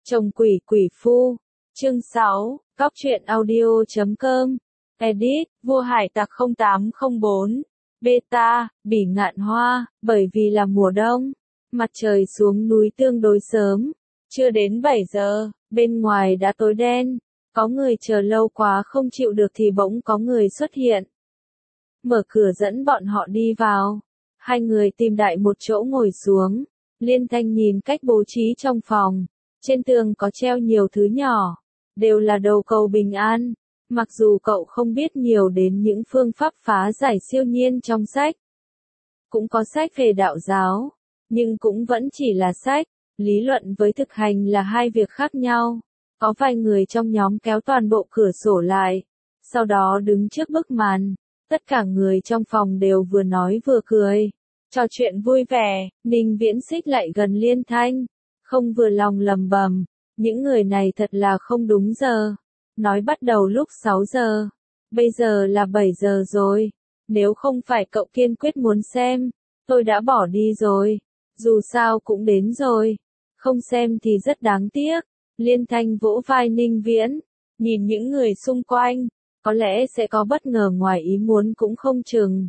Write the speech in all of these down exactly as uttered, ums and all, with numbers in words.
Chồng quỷ quỷ phu. Chương sáu, Cóc truyện audio chấm com. Edit, Vua Hải Tặc không tám không bốn. Beta, Bỉ Ngạn Hoa, bởi vì là mùa đông. Mặt trời xuống núi tương đối sớm. Chưa đến bảy giờ, bên ngoài đã tối đen. Có người chờ lâu quá không chịu được thì bỗng có người xuất hiện. Mở cửa dẫn bọn họ đi vào. Hai người tìm đại một chỗ ngồi xuống. Liên Thanh nhìn cách bố trí trong phòng. Trên tường có treo nhiều thứ nhỏ. Đều là đầu cầu bình an. Mặc dù cậu không biết nhiều đến những phương pháp phá giải siêu nhiên trong sách. Cũng có sách về đạo giáo. Nhưng cũng vẫn chỉ là sách. Lý luận với thực hành là hai việc khác nhau. Có vài người trong nhóm kéo toàn bộ cửa sổ lại. Sau đó đứng trước bức màn. Tất cả người trong phòng đều vừa nói vừa cười. Trò chuyện vui vẻ, Ninh Viễn xích lại gần Liên Thanh. Không vừa lòng lầm bầm. Những người này thật là không đúng giờ. Nói bắt đầu lúc sáu giờ. Bây giờ là bảy giờ rồi. Nếu không phải cậu kiên quyết muốn xem, tôi đã bỏ đi rồi. Dù sao cũng đến rồi. Không xem thì rất đáng tiếc. Liên Thanh vỗ vai Ninh Viễn. Nhìn những người xung quanh. Có lẽ sẽ có bất ngờ ngoài ý muốn cũng không chừng.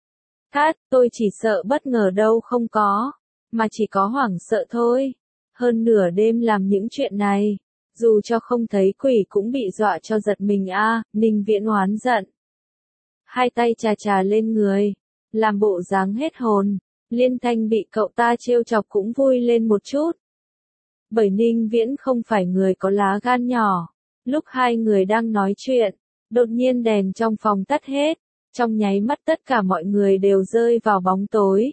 Hát, tôi chỉ sợ bất ngờ đâu không có. Mà chỉ có hoảng sợ thôi. Hơn nửa đêm làm những chuyện này. Dù cho không thấy quỷ cũng bị dọa cho giật mình a. À, Ninh Viễn oán giận. Hai tay chà chà lên người. Làm bộ dáng hết hồn. Liên Thanh bị cậu ta trêu chọc cũng vui lên một chút. Bởi Ninh Viễn không phải người có lá gan nhỏ. Lúc hai người đang nói chuyện, đột nhiên đèn trong phòng tắt hết. Trong nháy mắt tất cả mọi người đều rơi vào bóng tối.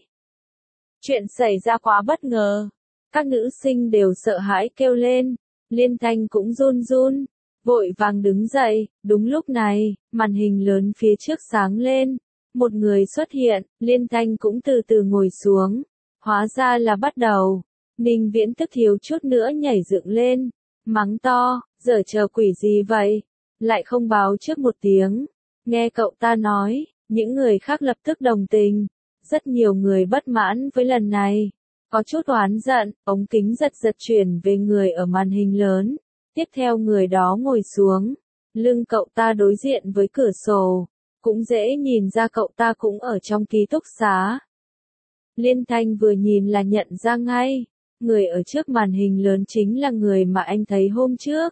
Chuyện xảy ra quá bất ngờ. Các nữ sinh đều sợ hãi kêu lên. Liên Thanh cũng run run. Vội vàng đứng dậy. Đúng lúc này, màn hình lớn phía trước sáng lên. Một người xuất hiện. Liên Thanh cũng từ từ ngồi xuống. Hóa ra là bắt đầu. Ninh Viễn tức thiếu chút nữa nhảy dựng lên. Mắng to. Giờ chờ quỷ gì vậy? Lại không báo trước một tiếng. Nghe cậu ta nói. Những người khác lập tức đồng tình. Rất nhiều người bất mãn với lần này. Có chút oán giận, ống kính giật giật chuyển về người ở màn hình lớn. Tiếp theo người đó ngồi xuống. Lưng cậu ta đối diện với cửa sổ. Cũng dễ nhìn ra cậu ta cũng ở trong ký túc xá. Liên Thanh vừa nhìn là nhận ra ngay. Người ở trước màn hình lớn chính là người mà anh thấy hôm trước.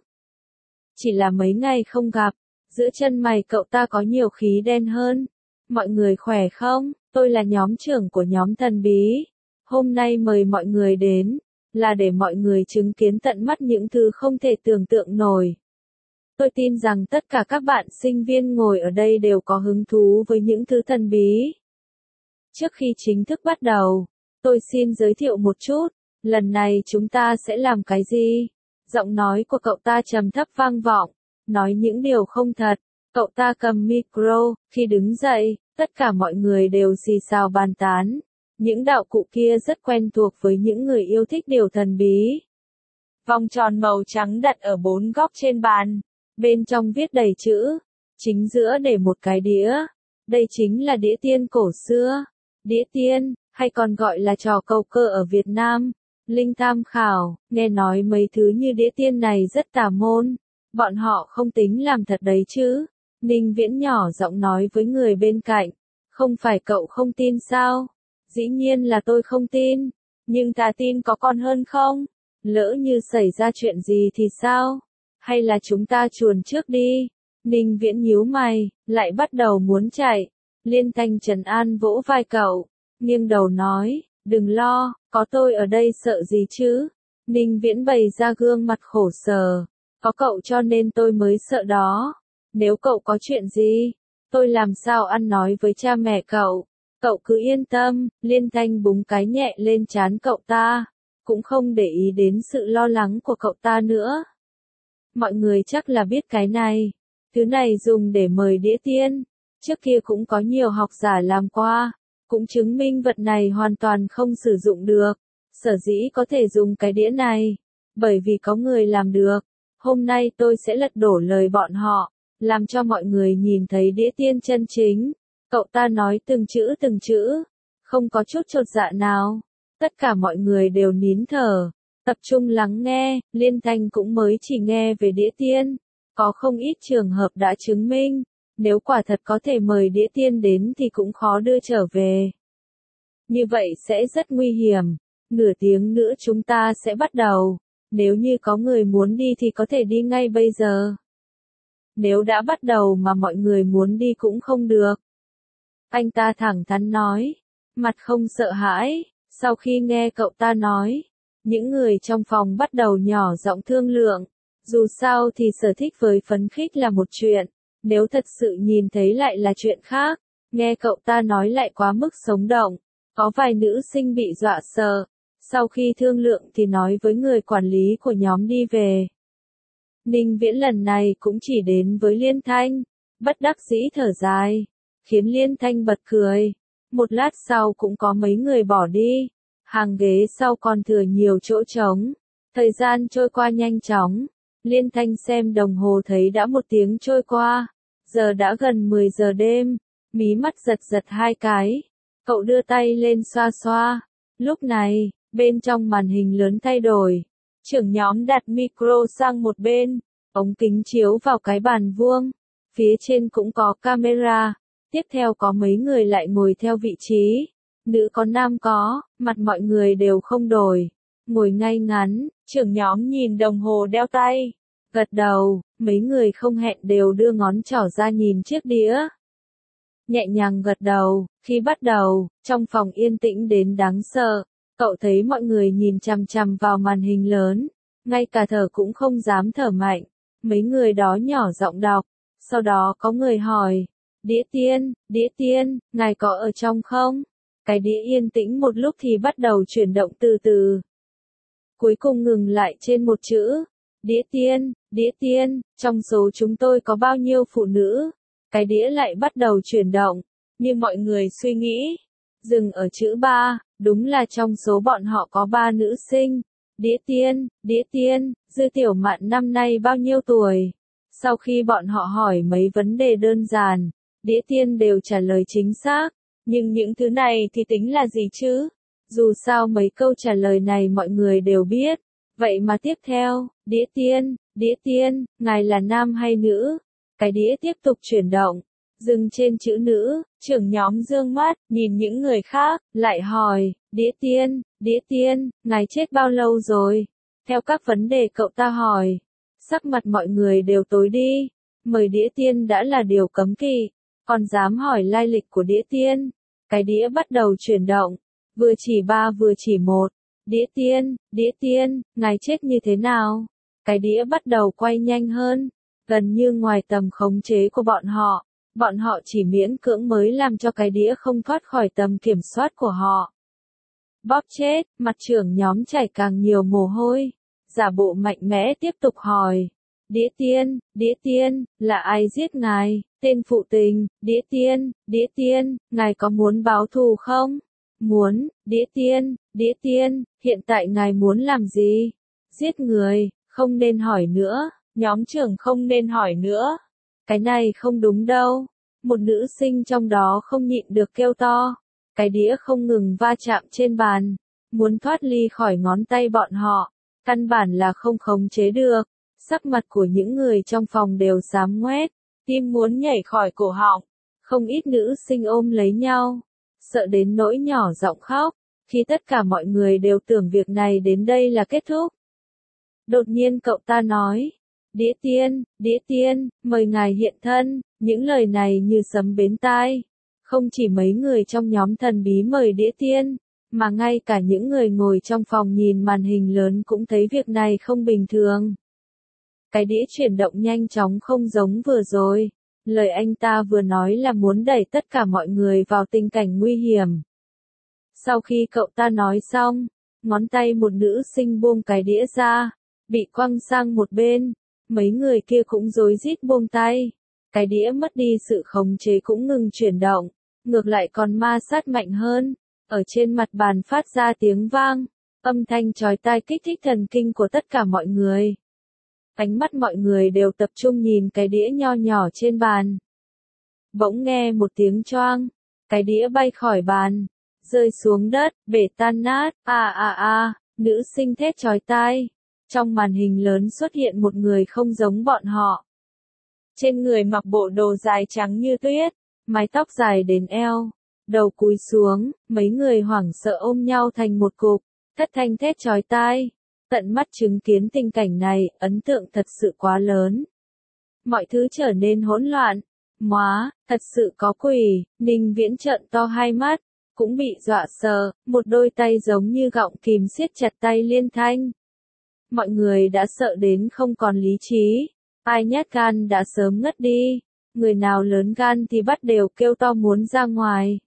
Chỉ là mấy ngày không gặp. Giữa chân mày cậu ta có nhiều khí đen hơn. Mọi người khỏe không? Tôi là nhóm trưởng của nhóm thần bí. Hôm nay mời mọi người đến, là để mọi người chứng kiến tận mắt những thứ không thể tưởng tượng nổi. Tôi tin rằng tất cả các bạn sinh viên ngồi ở đây đều có hứng thú với những thứ thần bí. Trước khi chính thức bắt đầu, tôi xin giới thiệu một chút, lần này chúng ta sẽ làm cái gì? Giọng nói của cậu ta trầm thấp vang vọng, nói những điều không thật. Cậu ta cầm micro, khi đứng dậy, tất cả mọi người đều xì xào bàn tán. Những đạo cụ kia rất quen thuộc với những người yêu thích điều thần bí. Vòng tròn màu trắng đặt ở bốn góc trên bàn. Bên trong viết đầy chữ. Chính giữa để một cái đĩa. Đây chính là đĩa tiên cổ xưa. Đĩa tiên, hay còn gọi là trò cầu cơ ở Việt Nam. Linh tham khảo, nghe nói mấy thứ như đĩa tiên này rất tà môn. Bọn họ không tính làm thật đấy chứ. Ninh Viễn nhỏ giọng nói với người bên cạnh. Không phải cậu không tin sao? Dĩ nhiên là tôi không tin. Nhưng ta tin có còn hơn không? Lỡ như xảy ra chuyện gì thì sao? Hay là chúng ta chuồn trước đi? Ninh Viễn nhíu mày, lại bắt đầu muốn chạy. Liên Thanh trấn an vỗ vai cậu. Nghiêng đầu nói, đừng lo, có tôi ở đây sợ gì chứ? Ninh Viễn bày ra gương mặt khổ sở. Có cậu cho nên tôi mới sợ đó. Nếu cậu có chuyện gì, tôi làm sao ăn nói với cha mẹ cậu? Cậu cứ yên tâm. Liên Thanh búng cái nhẹ lên trán cậu ta. Cũng không để ý đến sự lo lắng của cậu ta nữa. Mọi người chắc là biết cái này. Thứ này dùng để mời đĩa tiên. Trước kia cũng có nhiều học giả làm qua. Cũng chứng minh vật này hoàn toàn không sử dụng được. Sở dĩ có thể dùng cái đĩa này. Bởi vì có người làm được. Hôm nay tôi sẽ lật đổ lời bọn họ. Làm cho mọi người nhìn thấy đĩa tiên chân chính. Cậu ta nói từng chữ từng chữ. Không có chút chột dạ nào. Tất cả mọi người đều nín thở. Tập trung lắng nghe, Liên Thanh cũng mới chỉ nghe về đĩa tiên. Có không ít trường hợp đã chứng minh, nếu quả thật có thể mời đĩa tiên đến thì cũng khó đưa trở về. Như vậy sẽ rất nguy hiểm. Nửa tiếng nữa chúng ta sẽ bắt đầu. Nếu như có người muốn đi thì có thể đi ngay bây giờ. Nếu đã bắt đầu mà mọi người muốn đi cũng không được. Anh ta thẳng thắn nói, mặt không sợ hãi. Sau khi nghe cậu ta nói, những người trong phòng bắt đầu nhỏ giọng thương lượng. Dù sao thì sở thích với phấn khích là một chuyện, nếu thật sự nhìn thấy lại là chuyện khác. Nghe cậu ta nói lại quá mức sống động, có vài nữ sinh bị dọa sợ. Sau khi thương lượng thì nói với người quản lý của nhóm đi về. Ninh Viễn lần này cũng chỉ đến với Liên Thanh, bất đắc dĩ thở dài, khiến Liên Thanh bật cười. Một lát sau cũng có mấy người bỏ đi, hàng ghế sau còn thừa nhiều chỗ trống. Thời gian trôi qua nhanh chóng, Liên Thanh xem đồng hồ thấy đã một tiếng trôi qua, giờ đã gần mười giờ đêm, mí mắt giật giật hai cái. Cậu đưa tay lên xoa xoa, lúc này, bên trong màn hình lớn thay đổi. Trưởng nhóm đặt micro sang một bên, ống kính chiếu vào cái bàn vuông, phía trên cũng có camera, tiếp theo có mấy người lại ngồi theo vị trí, nữ có nam có, mặt mọi người đều không đổi, ngồi ngay ngắn, trưởng nhóm nhìn đồng hồ đeo tay, gật đầu, mấy người không hẹn đều đưa ngón trỏ ra nhìn chiếc đĩa. Nhẹ nhàng gật đầu, khi bắt đầu, trong phòng yên tĩnh đến đáng sợ, cậu thấy mọi người nhìn chằm chằm vào màn hình lớn, ngay cả thở cũng không dám thở mạnh, mấy người đó nhỏ giọng đọc, sau đó có người hỏi, đĩa tiên, đĩa tiên, ngài có ở trong không? Cái đĩa yên tĩnh một lúc thì bắt đầu chuyển động từ từ. Cuối cùng ngừng lại trên một chữ, đĩa tiên, đĩa tiên, trong số chúng tôi có bao nhiêu phụ nữ? Cái đĩa lại bắt đầu chuyển động, như mọi người suy nghĩ. Dừng ở chữ ba, đúng là trong số bọn họ có ba nữ sinh. Đĩa tiên, đĩa tiên, Dư Tiểu Mạn năm nay bao nhiêu tuổi? Sau khi bọn họ hỏi mấy vấn đề đơn giản, đĩa tiên đều trả lời chính xác. Nhưng những thứ này thì tính là gì chứ? Dù sao mấy câu trả lời này mọi người đều biết. Vậy mà tiếp theo, đĩa tiên, đĩa tiên, ngài là nam hay nữ? Cái đĩa tiếp tục chuyển động, dừng trên chữ nữ, trưởng nhóm dương mắt, nhìn những người khác, lại hỏi, đĩa tiên, đĩa tiên, ngài chết bao lâu rồi? Theo các vấn đề cậu ta hỏi, sắc mặt mọi người đều tối đi, mời đĩa tiên đã là điều cấm kỵ, còn dám hỏi lai lịch của đĩa tiên. Cái đĩa bắt đầu chuyển động, vừa chỉ ba vừa chỉ một, đĩa tiên, đĩa tiên, ngài chết như thế nào? Cái đĩa bắt đầu quay nhanh hơn, gần như ngoài tầm khống chế của bọn họ, bọn họ chỉ miễn cưỡng mới làm cho cái đĩa không thoát khỏi tầm kiểm soát của họ. Bóp chết, mặt trưởng nhóm chảy càng nhiều mồ hôi, giả bộ mạnh mẽ tiếp tục hỏi. Đĩa tiên, đĩa tiên, là ai giết ngài? Tên phụ tình, đĩa tiên, đĩa tiên, ngài có muốn báo thù không? Muốn, đĩa tiên, đĩa tiên, hiện tại ngài muốn làm gì? Giết người, không nên hỏi nữa, nhóm trưởng không nên hỏi nữa. Cái này không đúng đâu. Một nữ sinh trong đó không nhịn được kêu to. Cái đĩa không ngừng va chạm trên bàn, muốn thoát ly khỏi ngón tay bọn họ, căn bản là không khống chế được. Sắc mặt của những người trong phòng đều xám ngoét, tim muốn nhảy khỏi cổ họng. Không ít nữ sinh ôm lấy nhau, sợ đến nỗi nhỏ giọng khóc, khi tất cả mọi người đều tưởng việc này đến đây là kết thúc. Đột nhiên cậu ta nói, đĩa tiên, đĩa tiên, mời ngài hiện thân, những lời này như sấm bến tai. Không chỉ mấy người trong nhóm thần bí mời đĩa tiên, mà ngay cả những người ngồi trong phòng nhìn màn hình lớn cũng thấy việc này không bình thường. Cái đĩa chuyển động nhanh chóng không giống vừa rồi. Lời anh ta vừa nói là muốn đẩy tất cả mọi người vào tình cảnh nguy hiểm. Sau khi cậu ta nói xong, ngón tay một nữ sinh buông cái đĩa ra, bị quăng sang một bên, mấy người kia cũng rối rít buông tay. Cái đĩa mất đi sự khống chế cũng ngừng chuyển động, ngược lại còn ma sát mạnh hơn, ở trên mặt bàn phát ra tiếng vang, âm thanh chói tai kích thích thần kinh của tất cả mọi người. Ánh mắt mọi người đều tập trung nhìn cái đĩa nho nhỏ trên bàn. Bỗng nghe một tiếng choang, cái đĩa bay khỏi bàn, rơi xuống đất, bể tan nát, a a a, Nữ sinh thét chói tai. Trong màn hình lớn xuất hiện một người không giống bọn họ. Trên người mặc bộ đồ dài trắng như tuyết, mái tóc dài đến eo, đầu cúi xuống, mấy người hoảng sợ ôm nhau thành một cục, thất thanh thét chói tai. Tận mắt chứng kiến tình cảnh này, ấn tượng thật sự quá lớn. Mọi thứ trở nên hỗn loạn. Móa, thật sự có quỷ. Ninh Viễn trợn to hai mắt, cũng bị dọa sợ, một đôi tay giống như gọng kìm siết chặt tay Liên Thanh. Mọi người đã sợ đến không còn lý trí, ai nhát gan đã sớm ngất đi, người nào lớn gan thì bắt đều kêu to muốn ra ngoài.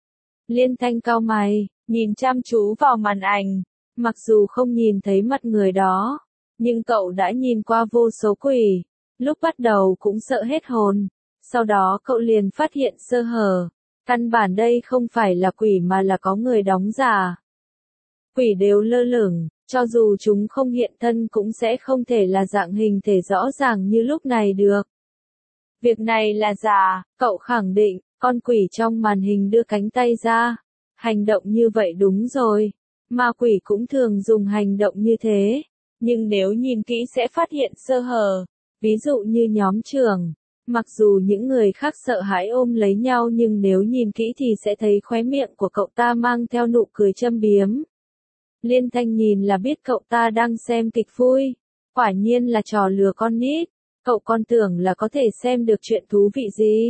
Liên Thanh cau mày, nhìn chăm chú vào màn ảnh, mặc dù không nhìn thấy mặt người đó, nhưng cậu đã nhìn qua vô số quỷ, lúc bắt đầu cũng sợ hết hồn, sau đó cậu liền phát hiện sơ hở, căn bản đây không phải là quỷ mà là có người đóng giả. Quỷ đều lơ lửng, cho dù chúng không hiện thân cũng sẽ không thể là dạng hình thể rõ ràng như lúc này được. Việc này là giả, cậu khẳng định, con quỷ trong màn hình đưa cánh tay ra. Hành động như vậy đúng rồi, ma quỷ cũng thường dùng hành động như thế, nhưng nếu nhìn kỹ sẽ phát hiện sơ hở, ví dụ như nhóm trưởng. Mặc dù những người khác sợ hãi ôm lấy nhau nhưng nếu nhìn kỹ thì sẽ thấy khóe miệng của cậu ta mang theo nụ cười châm biếm. Liên Thanh nhìn là biết cậu ta đang xem kịch vui, quả nhiên là trò lừa con nít, cậu con tưởng là có thể xem được chuyện thú vị gì.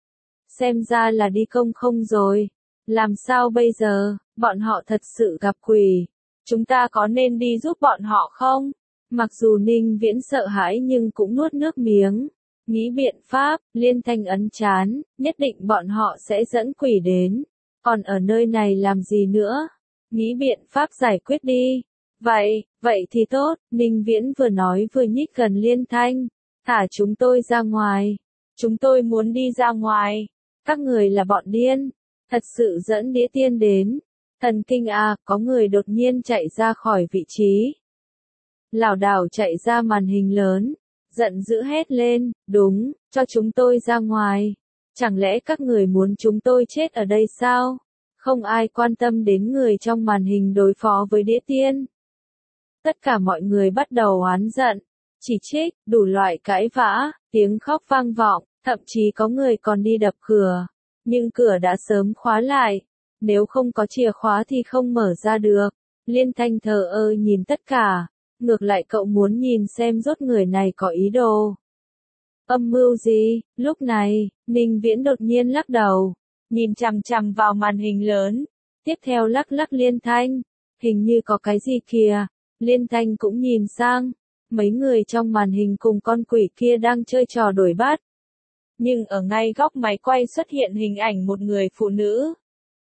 Xem ra là đi công không rồi, làm sao bây giờ, bọn họ thật sự gặp quỷ, chúng ta có nên đi giúp bọn họ không? Mặc dù Ninh Viễn sợ hãi nhưng cũng nuốt nước miếng. Nghĩ biện pháp, Liên Thanh ấn chán, nhất định bọn họ sẽ dẫn quỷ đến. Còn ở nơi này làm gì nữa? Nghĩ biện pháp giải quyết đi. Vậy, vậy thì tốt, Ninh Viễn vừa nói vừa nhích gần Liên Thanh. Thả chúng tôi ra ngoài. Chúng tôi muốn đi ra ngoài. Các người là bọn điên. Thật sự dẫn đĩa tiên đến. Thần kinh à, có người đột nhiên chạy ra khỏi vị trí. Lảo đảo chạy ra màn hình lớn. Giận dữ hét lên, đúng, cho chúng tôi ra ngoài. Chẳng lẽ các người muốn chúng tôi chết ở đây sao? Không ai quan tâm đến người trong màn hình đối phó với đĩa tiên. Tất cả mọi người bắt đầu oán giận, chỉ trích, đủ loại cãi vã, tiếng khóc vang vọng, thậm chí có người còn đi đập cửa. Nhưng cửa đã sớm khóa lại, nếu không có chìa khóa thì không mở ra được. Liên Thanh thờ ơ nhìn tất cả. Ngược lại cậu muốn nhìn xem rốt người này có ý đồ. Âm mưu gì? Lúc này, Ninh Viễn đột nhiên lắc đầu, nhìn chằm chằm vào màn hình lớn, tiếp theo lắc lắc Liên Thanh, hình như có cái gì kìa. Liên Thanh cũng nhìn sang, mấy người trong màn hình cùng con quỷ kia đang chơi trò đuổi bắt. Nhưng ở ngay góc máy quay xuất hiện hình ảnh một người phụ nữ.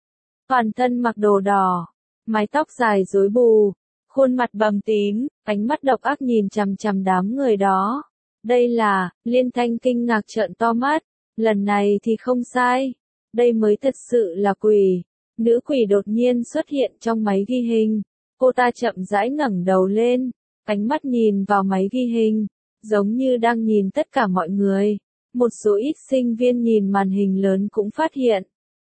Toàn thân mặc đồ đỏ, mái tóc dài rối bù. Khuôn mặt bầm tím, ánh mắt độc ác nhìn chằm chằm đám người đó. Đây là, Liên Thanh kinh ngạc trợn to mắt, lần này thì không sai. Đây mới thật sự là quỷ. Nữ quỷ đột nhiên xuất hiện trong máy ghi hình. Cô ta chậm rãi ngẩng đầu lên, ánh mắt nhìn vào máy ghi hình, giống như đang nhìn tất cả mọi người. Một số ít sinh viên nhìn màn hình lớn cũng phát hiện.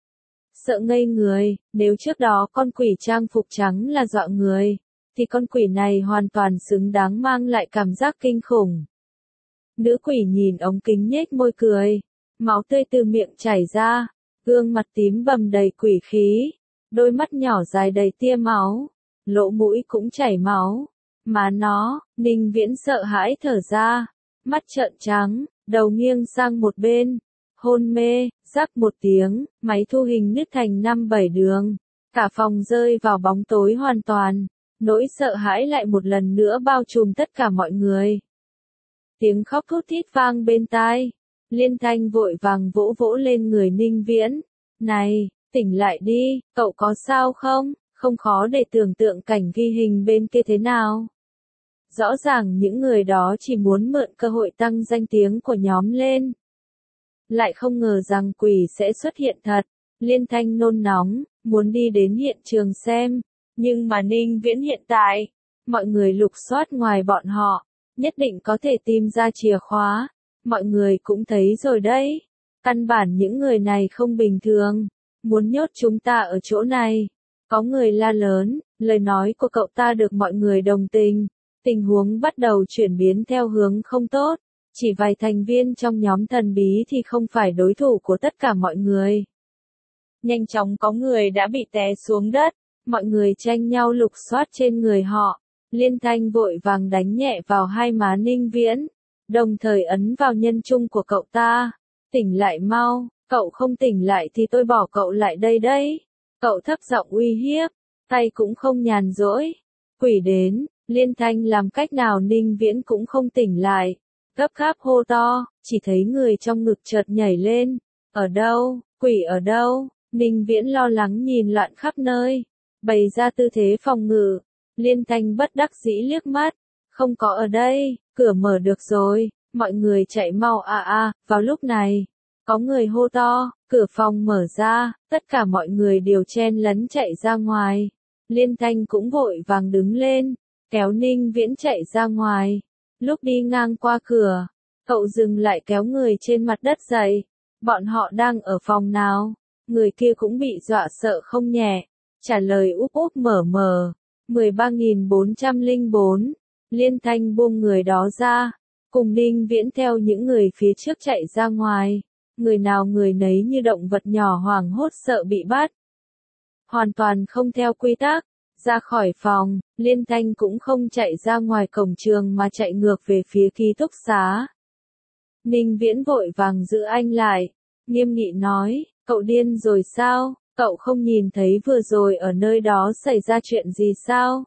Sợ ngây người, nếu trước đó con quỷ trang phục trắng là dọa người. Thì con quỷ này hoàn toàn xứng đáng mang lại cảm giác kinh khủng. Nữ quỷ nhìn ống kính nhếch môi cười, máu tươi từ miệng chảy ra, gương mặt tím bầm đầy quỷ khí, đôi mắt nhỏ dài đầy tia máu, lỗ mũi cũng chảy máu. Má nó, Ninh Viễn sợ hãi thở ra, mắt trợn trắng, đầu nghiêng sang một bên, hôn mê, rắc một tiếng, máy thu hình nứt thành năm bảy đường, cả phòng rơi vào bóng tối hoàn toàn. Nỗi sợ hãi lại một lần nữa bao trùm tất cả mọi người. Tiếng khóc thút thít vang bên tai. Liên Thanh vội vàng vỗ vỗ lên người Ninh Viễn. Này, tỉnh lại đi, cậu có sao không? Không khó để tưởng tượng cảnh ghi hình bên kia thế nào. Rõ ràng những người đó chỉ muốn mượn cơ hội tăng danh tiếng của nhóm lên. Lại không ngờ rằng quỷ sẽ xuất hiện thật. Liên Thanh nôn nóng, muốn đi đến hiện trường xem. Nhưng mà Ninh Viễn hiện tại, mọi người lục soát ngoài bọn họ, nhất định có thể tìm ra chìa khóa. Mọi người cũng thấy rồi đấy. Căn bản những người này không bình thường. Muốn nhốt chúng ta ở chỗ này. Có người la lớn, Lời nói của cậu ta được mọi người đồng tình. Tình huống bắt đầu chuyển biến theo hướng không tốt. Chỉ vài thành viên trong nhóm thần bí thì không phải đối thủ của tất cả mọi người. Nhanh chóng có người đã bị té xuống đất. Mọi người tranh nhau lục soát trên người họ. Liên Thanh vội vàng đánh nhẹ vào hai má Ninh Viễn. Đồng thời ấn vào nhân trung của cậu ta. Tỉnh lại mau, cậu không tỉnh lại thì tôi bỏ cậu lại đây đấy. Cậu thấp giọng uy hiếp. Tay cũng không nhàn rỗi. Quỷ đến, Liên Thanh làm cách nào Ninh Viễn cũng không tỉnh lại. Gấp gáp hô to, chỉ thấy người trong ngực chợt nhảy lên. Ở đâu, quỷ ở đâu? Ninh Viễn lo lắng nhìn loạn khắp nơi. Bày ra tư thế phòng ngự. Liên Thanh bất đắc dĩ liếc mắt. Không có ở đây, cửa mở được rồi. Mọi người chạy mau a a, vào lúc này. Có người hô to, cửa phòng mở ra, tất cả mọi người đều chen lấn chạy ra ngoài. Liên Thanh cũng vội vàng đứng lên, kéo Ninh Viễn chạy ra ngoài. Lúc đi ngang qua cửa, cậu dừng lại kéo người trên mặt đất dậy. Bọn họ đang ở phòng nào? Người kia cũng bị dọa sợ không nhẹ. Trả lời úp úp mở mở. mười ba nghìn bốn trăm lẻ bốn. Liên Thanh buông người đó ra. Cùng Ninh Viễn theo những người phía trước chạy ra ngoài. Người nào người nấy như động vật nhỏ hoảng hốt sợ bị bắt. Hoàn toàn không theo quy tắc. Ra khỏi phòng, Liên Thanh cũng không chạy ra ngoài cổng trường mà chạy ngược về phía ký túc xá. Ninh Viễn vội vàng giữ anh lại. Nghiêm nghị nói, cậu điên rồi sao? Cậu không nhìn thấy vừa rồi ở nơi đó xảy ra chuyện gì sao?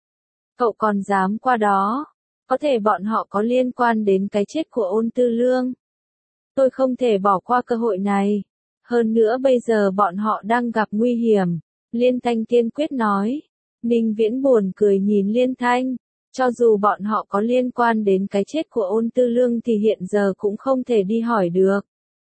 Cậu còn dám qua đó? Có thể bọn họ có liên quan đến cái chết của Ôn Tư Lương. Tôi không thể bỏ qua cơ hội này. Hơn nữa bây giờ bọn họ đang gặp nguy hiểm. Liên Thanh kiên quyết nói. Ninh Viễn buồn cười nhìn Liên Thanh. Cho dù bọn họ có liên quan đến cái chết của Ôn Tư Lương thì hiện giờ cũng không thể đi hỏi được.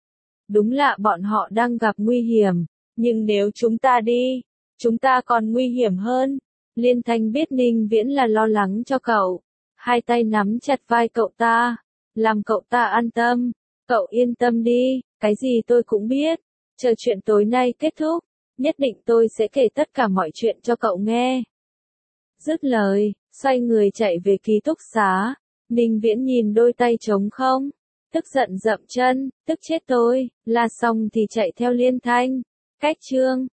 Đúng là bọn họ đang gặp nguy hiểm. Nhưng nếu chúng ta đi, chúng ta còn nguy hiểm hơn. Liên Thanh biết Ninh Viễn là lo lắng cho cậu. Hai tay nắm chặt vai cậu ta. Làm cậu ta an tâm. Cậu yên tâm đi, cái gì tôi cũng biết. Chờ chuyện tối nay kết thúc. Nhất định tôi sẽ kể tất cả mọi chuyện cho cậu nghe. Dứt lời, xoay người chạy về ký túc xá. Ninh Viễn nhìn đôi tay trống không. Tức giận dậm chân, tức chết tôi. La xong thì chạy theo Liên Thanh. Cách chương